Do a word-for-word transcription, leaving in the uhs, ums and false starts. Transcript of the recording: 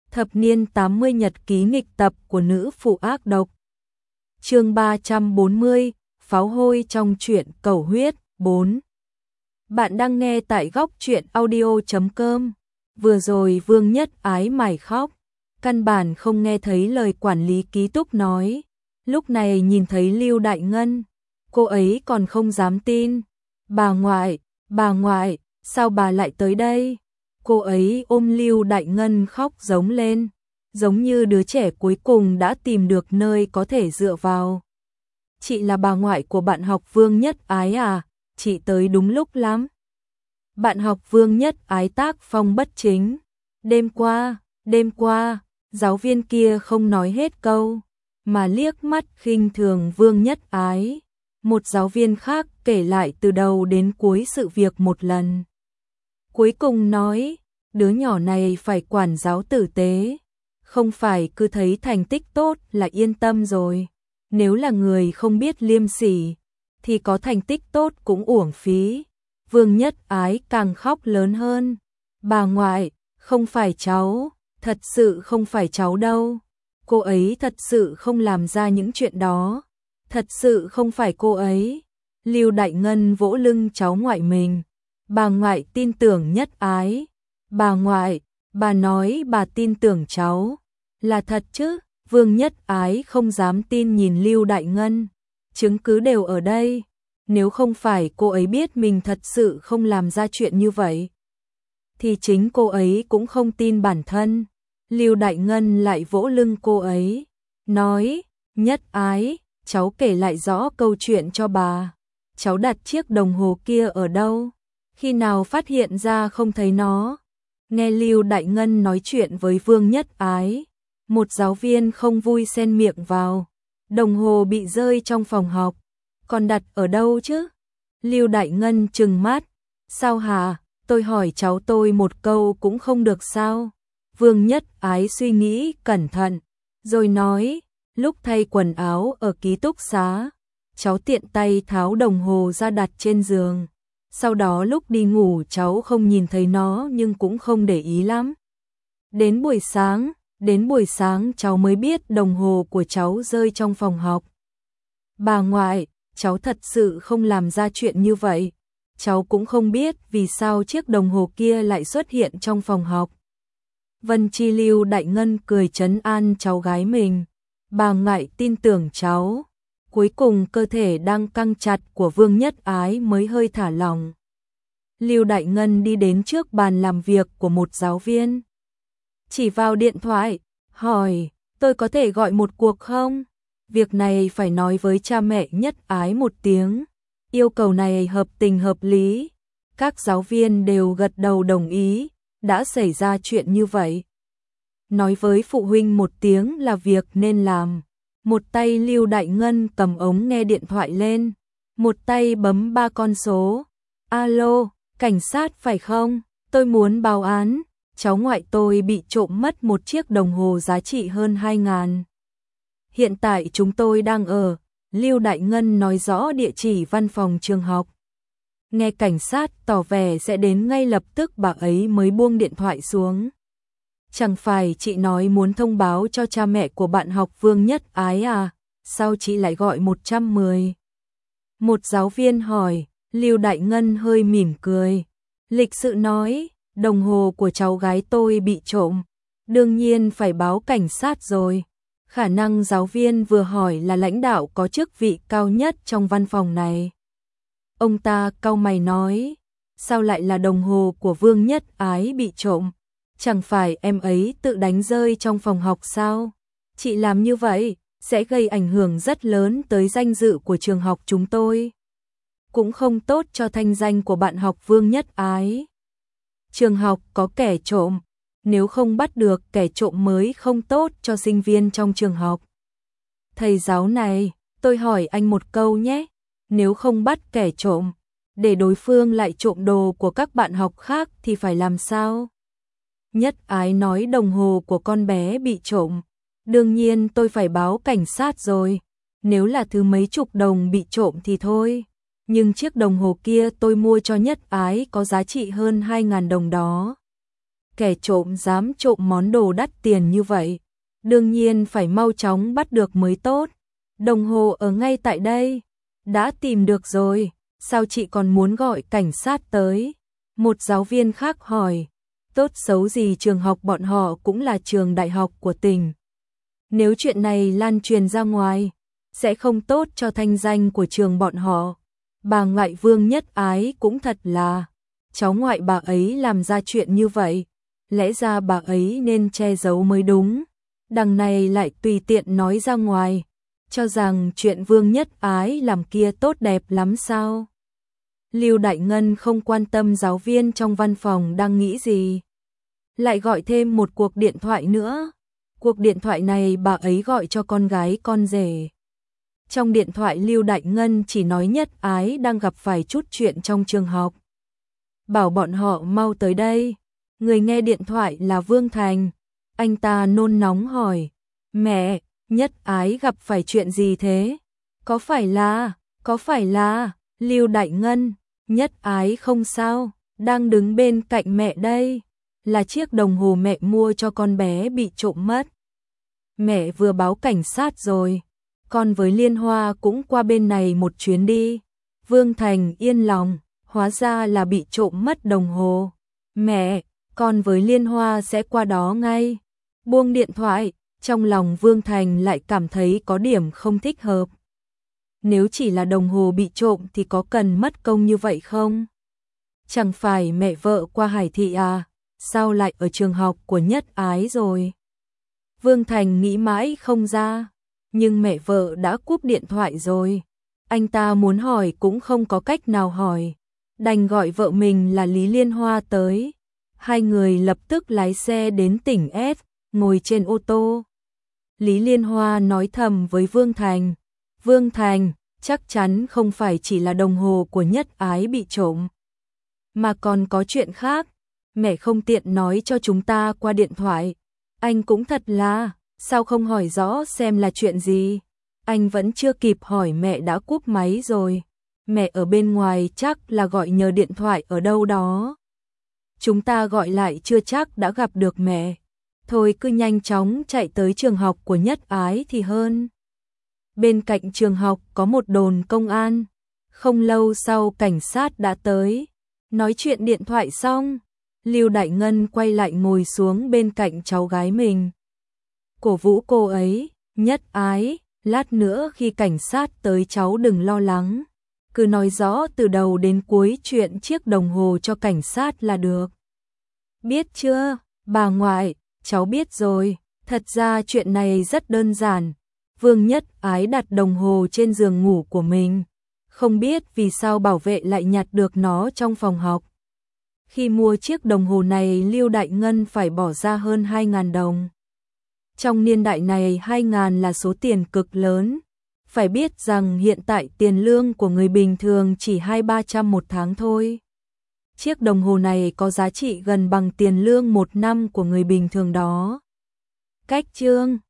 Thập niên tám mươi nhật ký nghịch tập của nữ phụ ác độc. Chương ba trăm bốn mươi, pháo hôi trong truyện cầu huyết bốn. Bạn đang nghe tại góc truyện audio chấm com. Vừa rồi Vương Nhất Ái mải khóc, căn bản không nghe thấy lời quản lý ký túc nói. Lúc này nhìn thấy Lưu Đại Ngân, cô ấy còn không dám tin. Bà ngoại, bà ngoại, sao bà lại tới đây? Cô ấy ôm Lưu Đại Ngân khóc giống lên, giống như đứa trẻ cuối cùng đã tìm được nơi có thể dựa vào. Chị là bà ngoại của bạn học Vương Nhất Ái à? Chị tới đúng lúc lắm. Bạn học Vương Nhất Ái tác phong bất chính. Đêm qua, đêm qua, giáo viên kia không nói hết câu, mà liếc mắt khinh thường Vương Nhất Ái. Một giáo viên khác kể lại từ đầu đến cuối sự việc một lần. Cuối cùng nói, đứa nhỏ này phải quản giáo tử tế, không phải cứ thấy thành tích tốt là yên tâm rồi. Nếu là người không biết liêm sỉ, thì có thành tích tốt cũng uổng phí. Vương Nhất Ái càng khóc lớn hơn. Bà ngoại, không phải cháu, thật sự không phải cháu đâu. Cô ấy thật sự không làm ra những chuyện đó. Thật sự không phải cô ấy. Lưu Đại Ngân vỗ lưng cháu ngoại mình. Bà ngoại tin tưởng Nhất Ái. Bà ngoại, bà nói bà tin tưởng cháu. Là thật chứ? Vương Nhất Ái không dám tin nhìn Lưu Đại Ngân. Chứng cứ đều ở đây. Nếu không phải cô ấy biết mình thật sự không làm ra chuyện như vậy, thì chính cô ấy cũng không tin bản thân. Lưu Đại Ngân lại vỗ lưng cô ấy, nói, Nhất Ái, cháu kể lại rõ câu chuyện cho bà. Cháu đặt chiếc đồng hồ kia ở đâu? Khi nào phát hiện ra không thấy nó? Nghe Lưu Đại Ngân nói chuyện với Vương Nhất Ái, một giáo viên không vui xen miệng vào. Đồng hồ bị rơi trong phòng học, còn đặt ở đâu chứ? Lưu Đại Ngân trừng mắt, sao hả? Tôi hỏi cháu tôi một câu cũng không được sao? Vương Nhất Ái suy nghĩ cẩn thận, rồi nói, lúc thay quần áo ở ký túc xá, cháu tiện tay tháo đồng hồ ra đặt trên giường. Sau đó lúc đi ngủ cháu không nhìn thấy nó nhưng cũng không để ý lắm. Đến buổi sáng, đến buổi sáng cháu mới biết đồng hồ của cháu rơi trong phòng học. Bà ngoại, cháu thật sự không làm ra chuyện như vậy. Cháu cũng không biết vì sao chiếc đồng hồ kia lại xuất hiện trong phòng học. Vân Chi Lưu Đại Ngân cười trấn an cháu gái mình. Bà ngoại tin tưởng cháu. Cuối cùng cơ thể đang căng chặt của Vương Nhất Ái mới hơi thả lỏng. Lưu Đại Ngân đi đến trước bàn làm việc của một giáo viên. Chỉ vào điện thoại, hỏi, tôi có thể gọi một cuộc không? Việc này phải nói với cha mẹ Nhất Ái một tiếng. Yêu cầu này hợp tình hợp lý. Các giáo viên đều gật đầu đồng ý, đã xảy ra chuyện như vậy. Nói với phụ huynh một tiếng là việc nên làm. Một tay Lưu Đại Ngân cầm ống nghe điện thoại lên, một tay bấm ba con số. Alo, cảnh sát phải không? Tôi muốn báo án. Cháu ngoại tôi bị trộm mất một chiếc đồng hồ giá trị hơn hai ngàn. Hiện tại chúng tôi đang ở. Lưu Đại Ngân nói rõ địa chỉ văn phòng trường học. Nghe cảnh sát tỏ vẻ sẽ đến ngay lập tức, bà ấy mới buông điện thoại xuống. Chẳng phải chị nói muốn thông báo cho cha mẹ của bạn học Vương Nhất Ái à? Sao chị lại gọi một trăm mười? Một giáo viên hỏi. Lưu Đại Ngân hơi mỉm cười, lịch sự nói, đồng hồ của cháu gái tôi bị trộm, đương nhiên phải báo cảnh sát rồi. Khả năng giáo viên vừa hỏi là lãnh đạo có chức vị cao nhất trong văn phòng này. Ông ta cau mày nói, sao lại là đồng hồ của Vương Nhất Ái bị trộm? Chẳng phải em ấy tự đánh rơi trong phòng học sao? Chị làm như vậy sẽ gây ảnh hưởng rất lớn tới danh dự của trường học chúng tôi. Cũng không tốt cho thanh danh của bạn học Vương Nhất Ái. Trường học có kẻ trộm, nếu không bắt được kẻ trộm mới không tốt cho sinh viên trong trường học. Thầy giáo này, tôi hỏi anh một câu nhé, nếu không bắt kẻ trộm, để đối phương lại trộm đồ của các bạn học khác thì phải làm sao? Nhất Ái nói đồng hồ của con bé bị trộm, đương nhiên tôi phải báo cảnh sát rồi. Nếu là thứ mấy chục đồng bị trộm thì thôi, nhưng chiếc đồng hồ kia tôi mua cho Nhất Ái có giá trị hơn hai ngàn đồng đó. kẻ trộm dám trộm món đồ đắt tiền như vậy, đương nhiên phải mau chóng bắt được mới tốt. Đồng hồ ở ngay tại đây, đã tìm được rồi, sao chị còn muốn gọi cảnh sát tới? Một giáo viên khác hỏi, tốt xấu gì trường học bọn họ cũng là trường đại học của tỉnh. Nếu chuyện này lan truyền ra ngoài, sẽ không tốt cho thanh danh của trường bọn họ. Bà ngoại Vương Nhất Ái cũng thật là, cháu ngoại bà ấy làm ra chuyện như vậy, lẽ ra bà ấy nên che giấu mới đúng. Đằng này lại tùy tiện nói ra ngoài, cho rằng chuyện Vương Nhất Ái làm kia tốt đẹp lắm sao? Lưu Đại Ngân không quan tâm giáo viên trong văn phòng đang nghĩ gì. Lại gọi thêm một cuộc điện thoại nữa. Cuộc điện thoại này bà ấy gọi cho con gái con rể. Trong điện thoại Lưu Đại Ngân chỉ nói Nhất Ái đang gặp phải chút chuyện trong trường học. Bảo bọn họ mau tới đây. Người nghe điện thoại là Vương Thành. Anh ta nôn nóng hỏi, mẹ, Nhất Ái gặp phải chuyện gì thế? Có phải là, có phải là, Lưu Đại Ngân, Nhất Ái không sao, đang đứng bên cạnh mẹ đây, là chiếc đồng hồ mẹ mua cho con bé bị trộm mất. Mẹ vừa báo cảnh sát rồi, con với Liên Hoa cũng qua bên này một chuyến đi. Vương Thành yên lòng, hóa ra là bị trộm mất đồng hồ. Mẹ, con với Liên Hoa sẽ qua đó ngay. Buông điện thoại, trong lòng Vương Thành lại cảm thấy có điểm không thích hợp. Nếu chỉ là đồng hồ bị trộm thì có cần mất công như vậy không? Chẳng phải mẹ vợ qua Hải Thị à, sao lại ở trường học của Nhất Ái rồi? Vương Thành nghĩ mãi không ra, nhưng mẹ vợ đã cúp điện thoại rồi. Anh ta muốn hỏi cũng không có cách nào hỏi, đành gọi vợ mình là Lý Liên Hoa tới. Hai người lập tức lái xe đến tỉnh S, ngồi trên ô tô. Lý Liên Hoa nói thầm với Vương Thành, Vương Thành, chắc chắn không phải chỉ là đồng hồ của Nhất Ái bị trộm, mà còn có chuyện khác. Mẹ không tiện nói cho chúng ta qua điện thoại. Anh cũng thật là, sao không hỏi rõ xem là chuyện gì? Anh vẫn chưa kịp hỏi mẹ đã cúp máy rồi. Mẹ ở bên ngoài chắc là gọi nhờ điện thoại ở đâu đó. Chúng ta gọi lại chưa chắc đã gặp được mẹ. Thôi cứ nhanh chóng chạy tới trường học của Nhất Ái thì hơn. Bên cạnh trường học có một đồn công an. Không lâu sau cảnh sát đã tới. Nói chuyện điện thoại xong, Lưu Đại Ngân quay lại ngồi xuống bên cạnh cháu gái mình. Cổ vũ cô ấy, Nhất Ái, lát nữa khi cảnh sát tới cháu đừng lo lắng. Cứ nói rõ từ đầu đến cuối chuyện chiếc đồng hồ cho cảnh sát là được. Biết chưa, bà ngoại, cháu biết rồi, thật ra chuyện này rất đơn giản. Vương Nhất Ái đặt đồng hồ trên giường ngủ của mình. Không biết vì sao bảo vệ lại nhặt được nó trong phòng học. Khi mua chiếc đồng hồ này Lưu Đại Ngân phải bỏ ra hơn hai nghìn đồng. Trong niên đại này hai nghìn là số tiền cực lớn. Phải biết rằng hiện tại tiền lương của người bình thường chỉ hai ba trăm một tháng thôi. Chiếc đồng hồ này có giá trị gần bằng tiền lương một năm của người bình thường đó. Cách chương